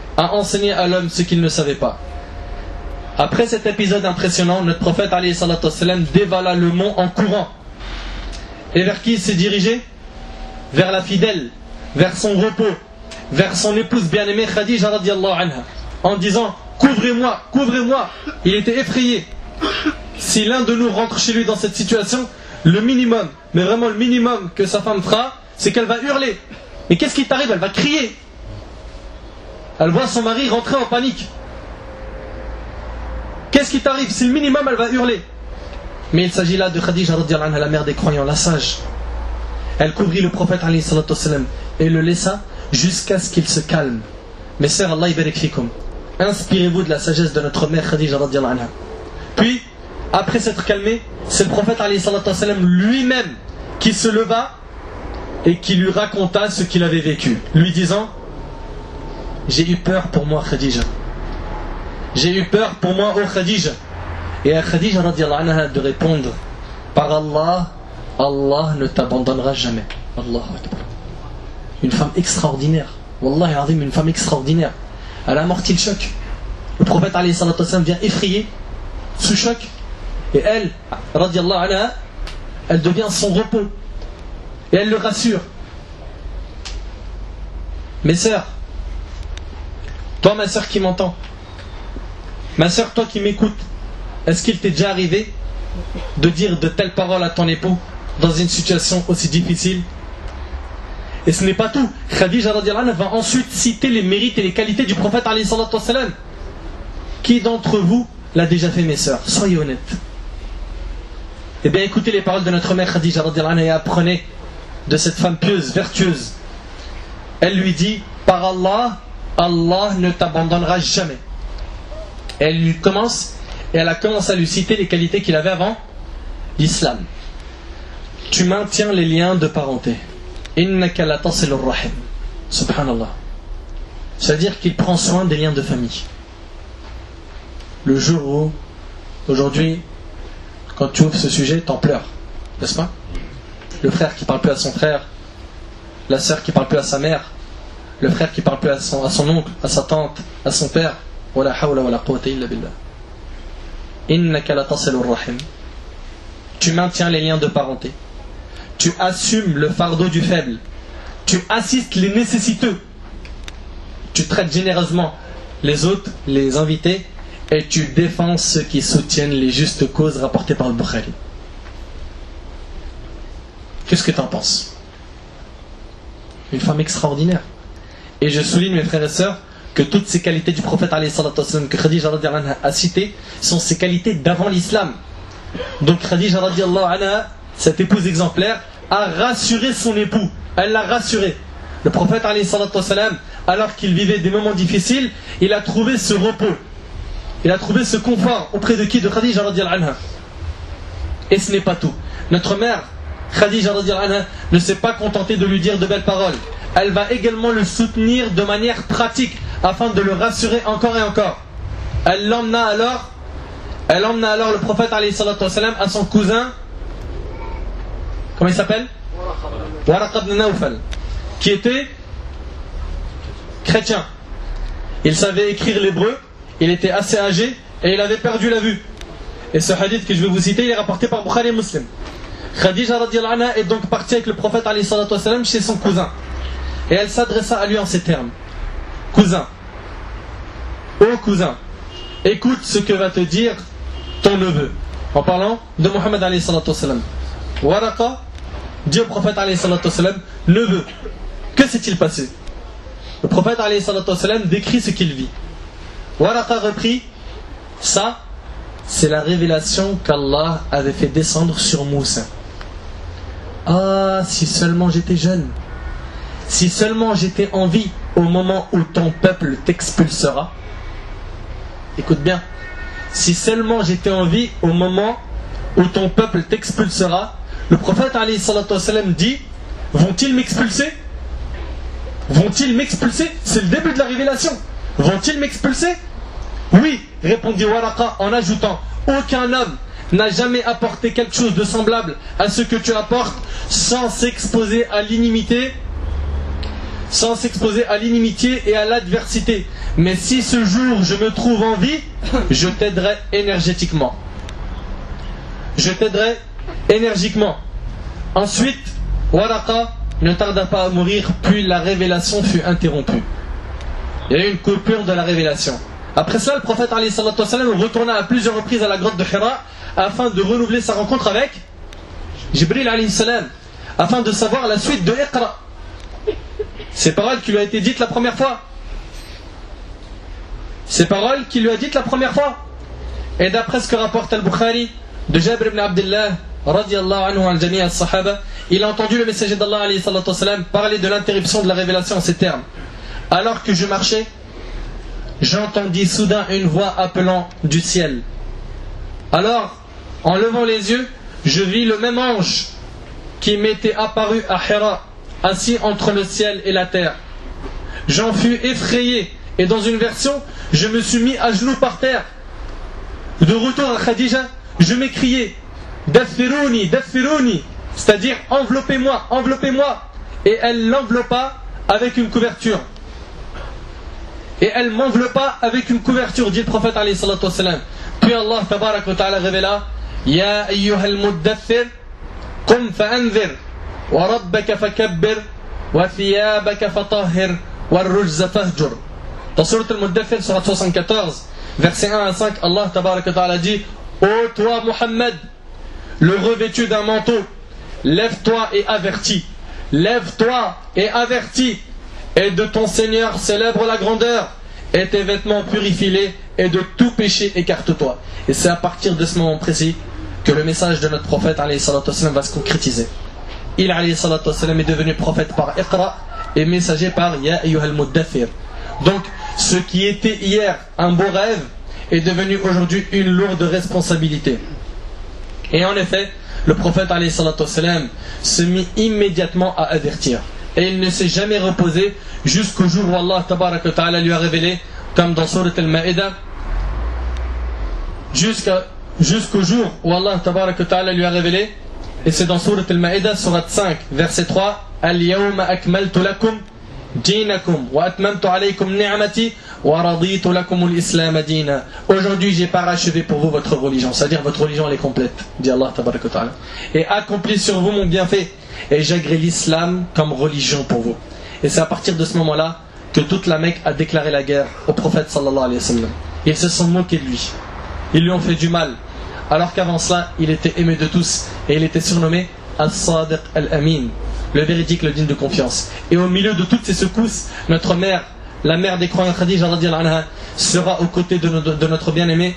a enseigné à l'homme ce qu'il ne savait pas. Après cet épisode impressionnant, notre prophète alayhi salatu wassalam dévala le mont en courant. Et vers qui il s'est dirigé? Vers la fidèle, vers son repos, vers son épouse bien-aimée Khadija radiallahu anha, en disant: couvrez-moi, couvrez-moi. Il était effrayé. Si l'un de nous rentre chez lui dans cette situation, le minimum, mais vraiment le minimum que sa femme fera, c'est qu'elle va hurler. Mais qu'est-ce qui t'arrive? Elle va crier. Elle voit son mari rentrer en panique. Qu'est-ce qui t'arrive? C'est le minimum, elle va hurler. Mais il s'agit là de Khadija radiallahu anha, la mère des croyants, la sage. Elle couvrit le prophète alayhi salatu wassalam et le laissa jusqu'à ce qu'il se calme. Mes sœurs, Allah yabarik fikum, inspirez-vous de la sagesse de notre mère Khadija radiallahu anha. Puis, après s'être calmé, c'est le prophète alayhi salatu wassalam lui-même qui se leva et qui lui raconta ce qu'il avait vécu, lui disant: j'ai eu peur pour moi Khadija. J'ai eu peur pour moi, ô Khadija. Et à Khadija radiallahu anha de répondre: par Allah, Allah ne t'abandonnera jamais. Allahu Akbar. Une femme extraordinaire. Wallahi azim, une femme extraordinaire. Elle a amorti le choc. Le prophète alayhi salatu wassalam vient effrayer ce choc. Et elle, radiallahu anha, elle devient son repos. Et elle le rassure. Mes sœurs, toi ma sœur qui m'entend, ma sœur, toi qui m'écoutes, est-ce qu'il t'est déjà arrivé de dire de telles paroles à ton époux dans une situation aussi difficile? Et ce n'est pas tout. Khadija radiallahu anha va ensuite citer les mérites et les qualités du prophète alayhi salatu wassalam. Qui d'entre vous l'a déjà fait, mes sœurs? Soyez honnêtes. Eh bien, écoutez les paroles de notre mère Khadija radiallahu anha et apprenez de cette femme pieuse, vertueuse. Elle lui dit: par Allah, Allah ne t'abandonnera jamais. Et elle lui commence, et elle a commencé à lui citer les qualités qu'il avait avant l'islam. Tu maintiens les liens de parenté. Innaka la tasilur rahim. Subhanallah. C'est-à-dire qu'il prend soin des liens de famille. Le jour où, aujourd'hui, quand tu ouvres ce sujet, t'en pleures, n'est-ce pas? Le frère qui parle plus à son frère, la sœur qui parle plus à sa mère, le frère qui parle plus à son, à son oncle, à sa tante, à son père. Wala hawla wala quwwata illa billah. Innaka la tasilur rahim. Tu maintiens les liens de parenté. Tu assumes le fardeau du faible. Tu assistes les nécessiteux. Tu traites généreusement les autres, les invités, et tu défends ceux qui soutiennent les justes causes rapportées par le Bukhari. Qu'est-ce que tu en penses? Une femme extraordinaire. Et je souligne, mes frères et sœurs, que toutes ces qualités du prophète alayhi salatu wassalam que Khadija radiallahu anha a citées sont ces qualités d'avant l'islam. Donc Khadija radiallahu anha, cette épouse exemplaire, a rassuré son époux. Elle l'a rassuré. Le prophète alayhi salatu wassalam, alors qu'il vivait des moments difficiles, il a trouvé ce repos. Il a trouvé ce confort auprès de qui? De Khadija radiallahu anha. Et ce n'est pas tout. Notre mère, Khadija radiallahu anha, ne s'est pas contentée de lui dire de belles paroles. Elle va également le soutenir de manière pratique afin de le rassurer encore et encore. Elle l'emmena alors, elle emmena alors le prophète alayhi salatu wassalam à son cousin, comment il s'appelle? Waraqa ibn Nawfal, qui était chrétien. Il savait écrire l'hébreu, il était assez âgé et il avait perdu la vue. Et ce hadith que je vais vous citer, il est rapporté par Bukhari et Muslim. Khadija radiallahu anha est donc partie avec le prophète alayhi salatu wassalam chez son cousin. Et elle s'adressa à lui en ces termes: cousin, ô cousin, écoute ce que va te dire ton neveu. En parlant de Mohammed alayhi salatu wassalam. Waraqa dit au prophète alayhi salatu wassalam: neveu, que s'est-il passé? Le prophète alayhi salatu wassalam décrit ce qu'il vit. Waraqa reprit: ça, c'est la révélation qu'Allah avait fait descendre sur Moussa. Ah, si seulement j'étais jeune, si seulement j'étais en vie au moment où ton peuple t'expulsera. Écoute bien, si seulement j'étais en vie au moment où ton peuple t'expulsera. Le prophète alayhi salatu wassalam dit: vont-ils m'expulser? Vont-ils m'expulser? C'est le début de la révélation. Vont-ils m'expulser? Oui, répondit Waraqa en ajoutant: aucun homme n'a jamais apporté quelque chose de semblable à ce que tu apportes sans s'exposer à l'inimité, sans s'exposer à l'inimitié et à l'adversité. Mais si ce jour je me trouve en vie, je t'aiderai énergétiquement. Je t'aiderai énergiquement. Ensuite, Waraqa ne tarda pas à mourir, puis la révélation fut interrompue. Il y a eu une coupure de la révélation. Après cela, le prophète alayhi salatu wassalam retourna à plusieurs reprises à la grotte de Hira afin de renouveler sa rencontre avec Jibril alayhi salam, afin de savoir la suite de Iqra. Ces paroles qui lui ont été dites la première fois. Ces paroles qui lui a dites la première fois. Et d'après ce que rapporte Al-Bukhari de Jabir ibn Abdullah radiyallahu anhu al-jami' al-sahaba, il a entendu le messager d'Allah alayhi salatu wassalam parler de l'interruption de la révélation en ces termes. Alors que je marchais, j'entendis soudain une voix appelant du ciel. Alors, en levant les yeux, je vis le même ange qui m'était apparu à Hira, assis entre le ciel et la terre. J'en fus effrayé, et dans une version, je me suis mis à genoux par terre. De retour à Khadija, je m'écriai Dafirouni, Dafirouni, c'est-à-dire enveloppez-moi, enveloppez-moi. Et elle l'enveloppa avec une couverture. Et elle m'enveloppa avec une couverture, dit le prophète alayhi salatu wassalam. Puis Allah tabarak wa ta'ala révéla Ya ayyuhal muddathir, qum fa'anzir, wa rabbaka fakabbir, wa thiyabaka fatahhir, wa rujza fahjur. Dans Surat al-Muddathir, Surat soixante-quatorze, versets un à cinq, Allah tabarak wa ta'ala dit Ô toi Muhammad, le revêtu d'un manteau, lève-toi et avertis. Lève-toi et avertis. Et de ton Seigneur célèbre la grandeur, et tes vêtements purifie-les, et de tout péché écarte-toi. Et c'est à partir de ce moment précis que le message de notre prophète alayhi salatu wassalam va se concrétiser. Il alayhi salatu wassalam est devenu prophète par Iqra et messager par Ya ayyuhal muddathir. Donc ce qui était hier un beau rêve est devenu aujourd'hui une lourde responsabilité. Et en effet, le prophète alayhi salatu wassalam se mit immédiatement à avertir. Et il ne s'est jamais reposé jusqu'au jour où Allah tabarak wa ta'ala lui a révélé, comme dans Surat al-Ma'ida, jusqu'à, jusqu'au jour où Allah tabarak wa ta'ala lui a révélé, et c'est dans Surat al-Ma'ida, Surat cinq, verset trois, Al-yawma akmaltu lakum dinakum wa atmamtu alaykum ni'mati wa raditu lakum al-islam dina. Aujourd'hui j'ai parachevé pour vous votre religion, c'est-à-dire votre religion elle est complète, dit Allah tabarak wa ta'ala, et accompli sur vous mon bienfait, et j'agrée l'islam comme religion pour vous. Et c'est à partir de ce moment-là que toute la Mecque a déclaré la guerre au prophète sallallahu alayhi wa sallam. Ils se sont moqués de lui, ils lui ont fait du mal, alors qu'avant cela il était aimé de tous et il était surnommé Al-Sadiq Al-Amin, le véridique, le digne de confiance. Et au milieu de toutes ces secousses, notre mère, la mère des croyants Khadija radiyallahu anha, sera aux côtés de notre, de notre bien-aimé.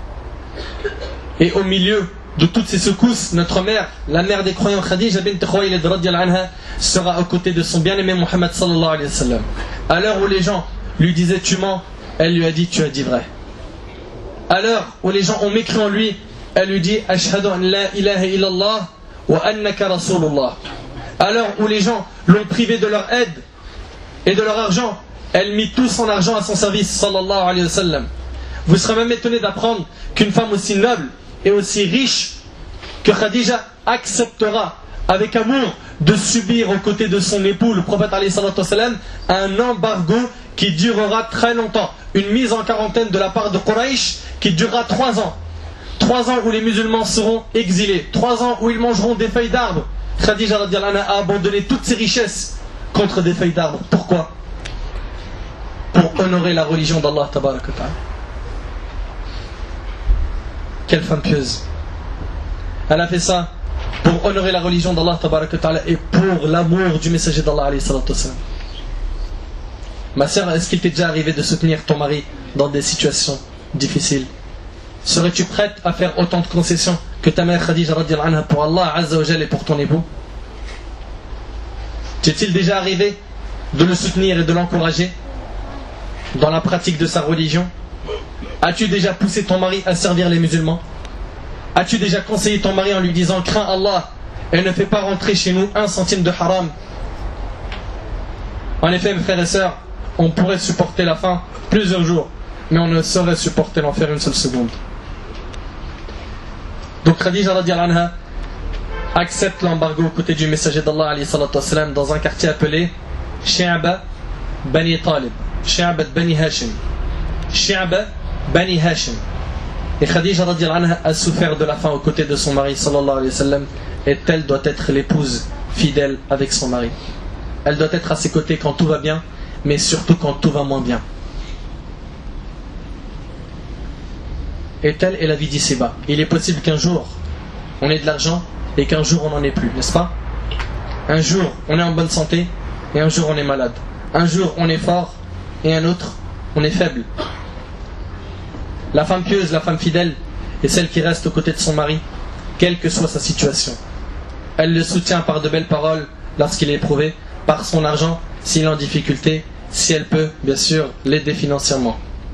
Et au milieu de toutes ces secousses, notre mère, la mère des croyants Khadija bint Khuwaylid radiyallahu anha, sera aux côtés de son bien-aimé Muhammad sallallahu alayhi wa sallam. À l'heure où les gens lui disaient tu mens, elle lui a dit tu as dit vrai. À l'heure où les gens ont mécrit en lui, elle lui dit ashhadu an la ilaha illallah wa annaka rasulullah. À l'heure où les gens l'ont privé de leur aide et de leur argent, elle mit tout son argent à son service sallallahu alayhi wa sallam. Vous serez même étonné d'apprendre qu'une femme aussi noble et aussi riche que Khadija acceptera avec amour de subir aux côtés de son époux, le prophète alayhi salatu wassalam, un embargo qui durera très longtemps, une mise en quarantaine de la part de Quraysh qui durera trois ans. Trois ans où les musulmans seront exilés, trois ans où ils mangeront des feuilles d'arbres. Khadija radiyallahu anha a abandonné toutes ses richesses contre des feuilles d'arbres. Pourquoi? Pour honorer la religion d'Allah tabarak wa ta'ala. Quelle femme pieuse. Elle a fait ça pour honorer la religion d'Allah tabarak wa ta'ala et pour l'amour du messager d'Allah alayhi salatu wassalam. Ma sœur, est-ce qu'il t'est déjà arrivé de soutenir ton mari dans des situations difficiles? Serais-tu prête à faire autant de concessions que ta mère Khadija radiyallahu anha pour Allah azza wa jalla et pour ton époux? T'est-il déjà arrivé de le soutenir et de l'encourager dans la pratique de sa religion? As-tu déjà poussé ton mari à servir les musulmans? As-tu déjà conseillé ton mari en lui disant crains Allah et ne fais pas rentrer chez nous un centime de haram? En effet, mes frères et sœurs, on pourrait supporter la faim plusieurs jours, mais on ne saurait supporter l'enfer une seule seconde. Donc Khadija radiyallahu anha accepte l'embargo aux côtés du messager d'Allah alayhi salatu wassalam dans un quartier appelé Shi'ba Bani Talib, Shi'ba Bani Hashim, Shi'ba Bani Hashim. Et Khadija radiallahu anha a souffert de la faim aux côtés de son mari sallallahu alayhi wa sallam, et telle doit être l'épouse fidèle avec son mari. Elle doit être à ses côtés quand tout va bien, mais surtout quand tout va moins bien. Et telle est la vie d'ici-bas. Il est possible qu'un jour on ait de l'argent et qu'un jour on n'en ait plus, n'est-ce pas? Un jour on est en bonne santé et un jour on est malade. Un jour on est fort et un autre on est faible. La femme pieuse, la femme fidèle est celle qui reste aux côtés de son mari, quelle que soit sa situation. Elle le soutient par de belles paroles lorsqu'il est éprouvé, par son argent s'il est en difficulté, si elle peut bien sûr l'aider financièrement.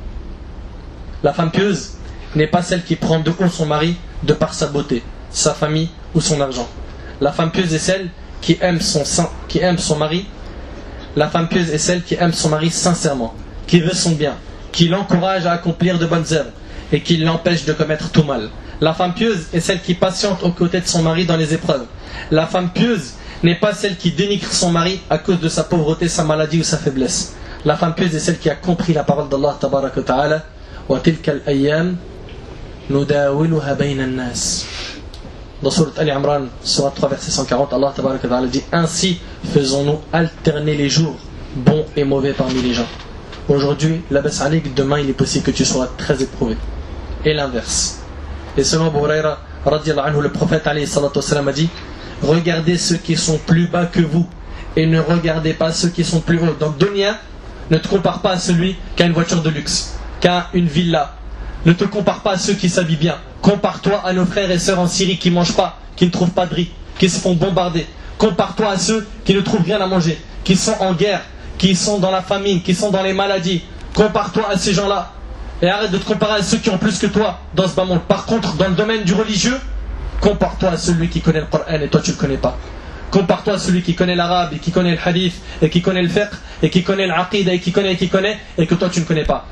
La femme pieuse n'est pas celle qui prend de haut son mari de par sa beauté, sa famille ou son argent. La femme pieuse est celle qui aime son, qui aime son mari. La femme pieuse est celle qui aime son mari sincèrement, qui veut son bien, qui l'encourage à accomplir de bonnes œuvres et qui l'empêche de commettre tout mal. La femme pieuse est celle qui patiente aux côtés de son mari dans les épreuves. La femme pieuse n'est pas celle qui dénigre son mari à cause de sa pauvreté, sa maladie ou sa faiblesse. La femme pieuse est celle qui a compris la parole d'Allah tabaraka wa ta'ala. Wa tilka al-ayyam nudawiluha bayna an-nas. Dans Surat Al-Imran, Surat trois, verset cent quarante, Allah tabaraka wa ta'ala dit: ainsi faisons-nous alterner les jours bons et mauvais parmi les gens. Aujourd'hui, la baisse alik, demain il est possible que tu sois très éprouvé. Et l'inverse. Et selon Abu Huraira radiallahu anhu, le prophète alayhi salatu wassalam a dit: regardez ceux qui sont plus bas que vous et ne regardez pas ceux qui sont plus hauts. Donc dunya, ne te compare pas à celui qui a une voiture de luxe, qui a une villa. Ne te compare pas à ceux qui s'habillent bien. Compare-toi à nos frères et sœurs en Syrie qui ne mangent pas, qui ne trouvent pas de riz, qui se font bombarder. Compare-toi à ceux qui ne trouvent rien à manger, qui sont en guerre, qui sont dans la famine, qui sont dans les maladies. Compare-toi à ces gens-là. Et arrête de te comparer à ceux qui ont plus que toi dans ce bas monde. Par contre, dans le domaine du religieux, compare-toi à celui qui connaît le Coran et toi tu ne le connais pas. Compare-toi à celui qui connaît l'arabe et qui connaît le hadith et qui connaît le fiqh et qui connaît l'aqida et qui connaît et qui connaît et que toi tu ne connais pas.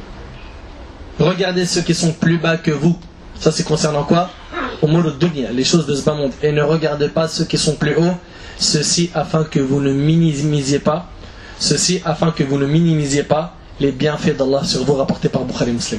Regardez ceux qui sont plus bas que vous. Ça c'est concernant quoi? Umur dunya, les choses de ce bas monde. Et ne regardez pas ceux qui sont plus hauts. Ceci afin que vous ne minimisiez pas Ceci afin que vous ne minimisiez pas les bienfaits d'Allah sur vous, rapportés par Bukhari Muslim.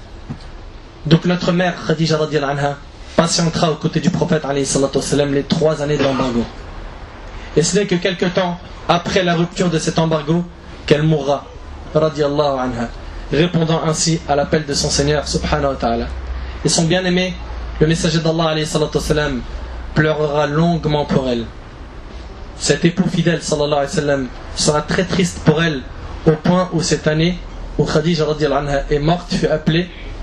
Donc notre mère Khadija radiallahu anha patientera aux côtés du prophète alayhi salatu wassalam les trois années de l'embargo. Et ce n'est que quelque temps après la rupture de cet embargo qu'elle mourra radiallahu anha, répondant ainsi à l'appel de son Seigneur subhanahu wa ta'ala. Et son bien-aimé, le messager d'Allah alayhi salatu wassalam, pleurera longuement pour elle. Cet époux fidèle sallallahu alayhi wa sallam sera très triste pour elle, au point où cette année où Khadija radiallahu anha est morte fut appelée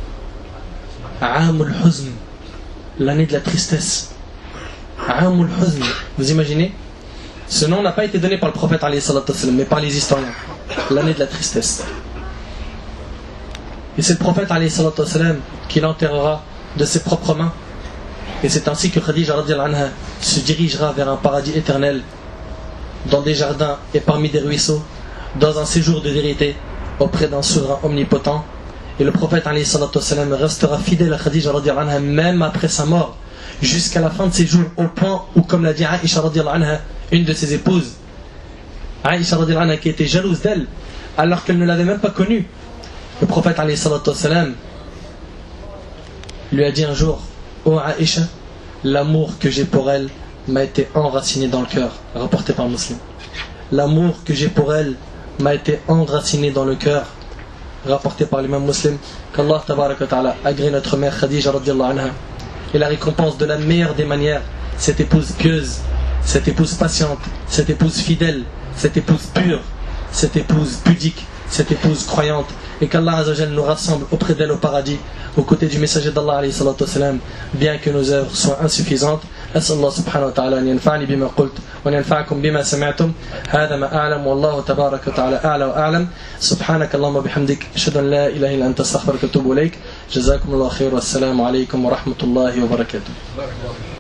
Aamul Huzn, l'année de la tristesse. Aamul Huzn, vous imaginez? Ce nom n'a pas été donné par le prophète alayhi salatu wassalam, mais par les historiens. L'année de la tristesse. Et c'est le prophète alayhi salatu wassalam qui l'enterrera de ses propres mains. Et c'est ainsi que Khadija radiallahu anha se dirigera vers un paradis éternel, dans des jardins et parmi des ruisseaux, dans un séjour de vérité auprès d'un souverain omnipotent. Et le prophète alayhi salatu wassalam restera fidèle à Khadija radiallahu anha même après sa mort, jusqu'à la fin de ses jours, au point où, comme l'a dit Aïcha radiallahu anha, une de ses épouses, Aïcha radiallahu anha, qui était jalouse d'elle alors qu'elle ne l'avait même pas connue, le prophète alayhi salatu wassalam lui a dit un jour: oh Aïcha, l'amour que j'ai pour elle m'a été enraciné dans le cœur, rapporté par Muslim. L'amour que j'ai pour elle m'a été enraciné dans le cœur, rapporté par l'imam Muslim. Qu'Allah tabaraka wa ta'ala agrée notre mère Khadija radiallahu anha et la récompense de la meilleure des manières, cette épouse pieuse, cette épouse patiente, cette épouse fidèle, cette épouse pure, cette épouse pudique, cette épouse croyante, et qu'Allah Azzawajal nous rassemble auprès d'elle au paradis, aux côtés du messager d'Allah alayhi salatu wassalam, bien que nos œuvres soient insuffisantes. أسأل الله سبحانه وتعالى أن ينفعني بما قلت وأن ينفعكم بما سمعتم. هذا ما أعلم والله تبارك وتعالى أعلى وأعلم. سبحانك اللهم وبحمدك أشهد أن لا إله إلا أنت أستغفرك وأتوب إليك. جزاكم الله خير والسلام عليكم ورحمة الله وبركاته.